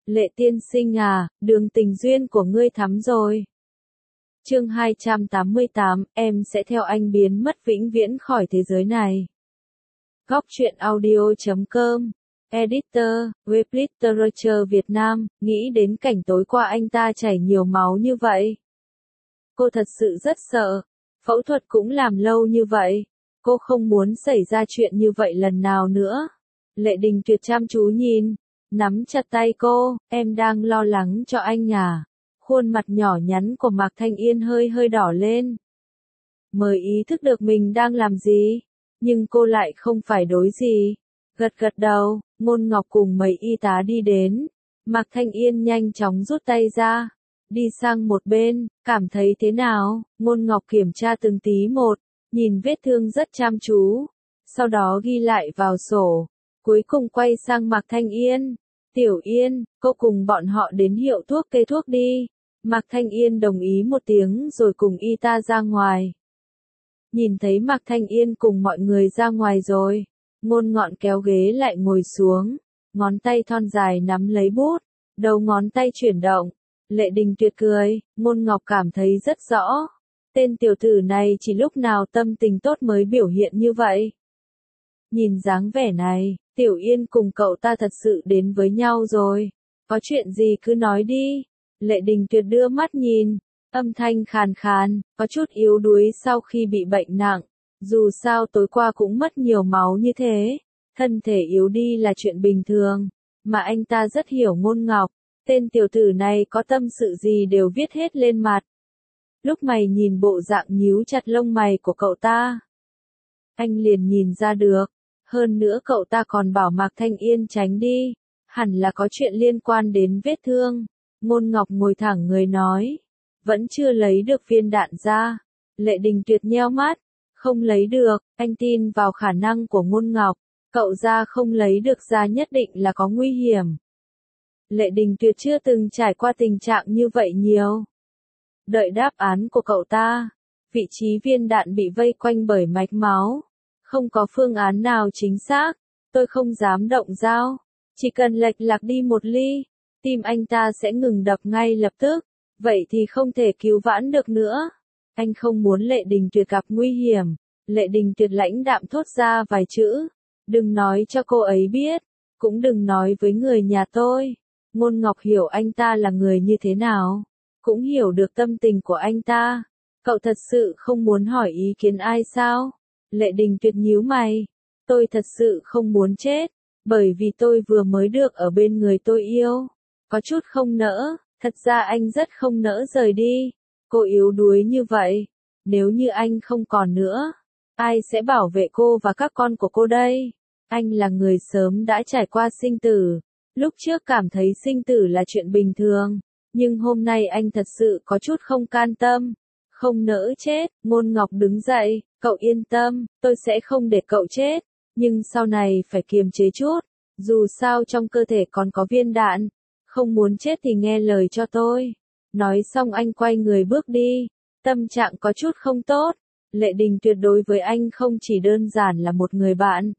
Lệ tiên sinh à, đường tình duyên của ngươi thắm rồi. Chương 288, em sẽ theo anh biến mất vĩnh viễn khỏi thế giới này. Góc truyện audio.com, Editor, Web Literature Việt Nam, nghĩ đến cảnh tối qua anh ta chảy nhiều máu như vậy. Cô thật sự rất sợ, phẫu thuật cũng làm lâu như vậy, cô không muốn xảy ra chuyện như vậy lần nào nữa. Lệ Đình Tuyệt chăm chú nhìn, nắm chặt tay cô, em đang lo lắng cho anh à. Khuôn mặt nhỏ nhắn của Mạc Thanh Yên hơi hơi đỏ lên. Mới ý thức được mình đang làm gì, nhưng cô lại không phải đối gì. Gật gật đầu, Ngôn Ngọc cùng mấy y tá đi đến. Mạc Thanh Yên nhanh chóng rút tay ra, đi sang một bên, cảm thấy thế nào? Ngôn Ngọc kiểm tra từng tí một, nhìn vết thương rất chăm chú, sau đó ghi lại vào sổ, cuối cùng quay sang Mạc Thanh Yên. Tiểu Yên, cô cùng bọn họ đến hiệu thuốc kê thuốc đi. Mạc Thanh Yên đồng ý một tiếng rồi cùng y tá ra ngoài. Nhìn thấy Mạc Thanh Yên cùng mọi người ra ngoài rồi, Ngôn Ngọn kéo ghế lại ngồi xuống, ngón tay thon dài nắm lấy bút, đầu ngón tay chuyển động. Lệ Đình Tuyệt cười, Ngôn Ngọc cảm thấy rất rõ. Tên tiểu tử này chỉ lúc nào tâm tình tốt mới biểu hiện như vậy. Nhìn dáng vẻ này, Tiểu Yên cùng cậu ta thật sự đến với nhau rồi. Có chuyện gì cứ nói đi. Lệ Đình Tuyệt đưa mắt nhìn, âm thanh khàn khàn, có chút yếu đuối sau khi bị bệnh nặng. Dù sao tối qua cũng mất nhiều máu như thế, thân thể yếu đi là chuyện bình thường, mà anh ta rất hiểu Ngôn Ngọc. Tên tiểu tử này có tâm sự gì đều viết hết lên mặt. Lúc mày nhìn bộ dạng nhíu chặt lông mày của cậu ta, anh liền nhìn ra được. Hơn nữa cậu ta còn bảo Mạc Thanh Yên tránh đi, hẳn là có chuyện liên quan đến vết thương. Ngôn Ngọc ngồi thẳng người nói, vẫn chưa lấy được viên đạn ra. Lệ Đình Tuyệt nheo mắt, không lấy được, anh tin vào khả năng của Ngôn Ngọc, cậu ra không lấy được ra nhất định là có nguy hiểm. Lệ Đình Tuyệt chưa từng trải qua tình trạng như vậy nhiều. Đợi đáp án của cậu ta, vị trí viên đạn bị vây quanh bởi mạch máu. Không có phương án nào chính xác, tôi không dám động dao. Chỉ cần lệch lạc đi một ly, tim anh ta sẽ ngừng đập ngay lập tức. Vậy thì không thể cứu vãn được nữa. Anh không muốn Lệ Đình Tuyệt gặp nguy hiểm. Lệ Đình Tuyệt lãnh đạm thốt ra vài chữ. Đừng nói cho cô ấy biết, cũng đừng nói với người nhà tôi. Ngôn Ngọc hiểu anh ta là người như thế nào, cũng hiểu được tâm tình của anh ta. Cậu thật sự không muốn hỏi ý kiến ai sao? Lệ Đình Tuyệt nhíu mày. Tôi thật sự không muốn chết, bởi vì tôi vừa mới được ở bên người tôi yêu. Có chút không nỡ, thật ra anh rất không nỡ rời đi. Cô yếu đuối như vậy, nếu như anh không còn nữa, ai sẽ bảo vệ cô và các con của cô đây? Anh là người sớm đã trải qua sinh tử. Lúc trước cảm thấy sinh tử là chuyện bình thường, nhưng hôm nay anh thật sự có chút không can tâm. Không nỡ chết. Ngôn Ngọc đứng dậy, cậu yên tâm, tôi sẽ không để cậu chết, nhưng sau này phải kiềm chế chút, dù sao trong cơ thể còn có viên đạn, không muốn chết thì nghe lời cho tôi. Nói xong anh quay người bước đi, tâm trạng có chút không tốt. Lệ Đình Tuyệt đối với anh không chỉ đơn giản là một người bạn,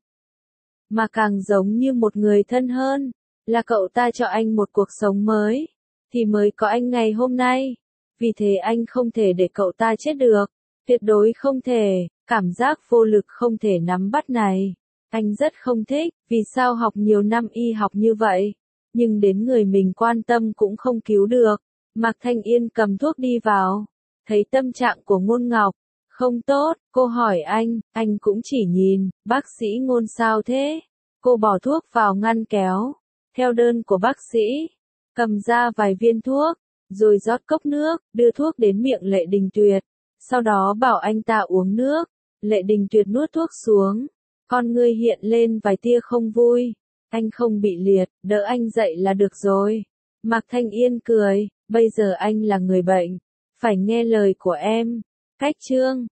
mà càng giống như một người thân hơn, là cậu ta cho anh một cuộc sống mới, thì mới có anh ngày hôm nay. Vì thế anh không thể để cậu ta chết được, tuyệt đối không thể. Cảm giác vô lực không thể nắm bắt này, anh rất không thích. Vì sao học nhiều năm y học như vậy, nhưng đến người mình quan tâm cũng không cứu được. Mạc Thanh Yên cầm thuốc đi vào, thấy tâm trạng của Ngôn Ngọc không tốt, cô hỏi anh cũng chỉ nhìn, bác sĩ Ngôn sao thế? Cô bỏ thuốc vào ngăn kéo, theo đơn của bác sĩ, cầm ra vài viên thuốc, rồi rót cốc nước, đưa thuốc đến miệng Lệ Đình Tuyệt, sau đó bảo anh ta uống nước. Lệ Đình Tuyệt nuốt thuốc xuống, con ngươi hiện lên vài tia không vui. Anh không bị liệt, đỡ anh dậy là được rồi. Mạc Thanh Yên cười, bây giờ anh là người bệnh, phải nghe lời của em. Cách chương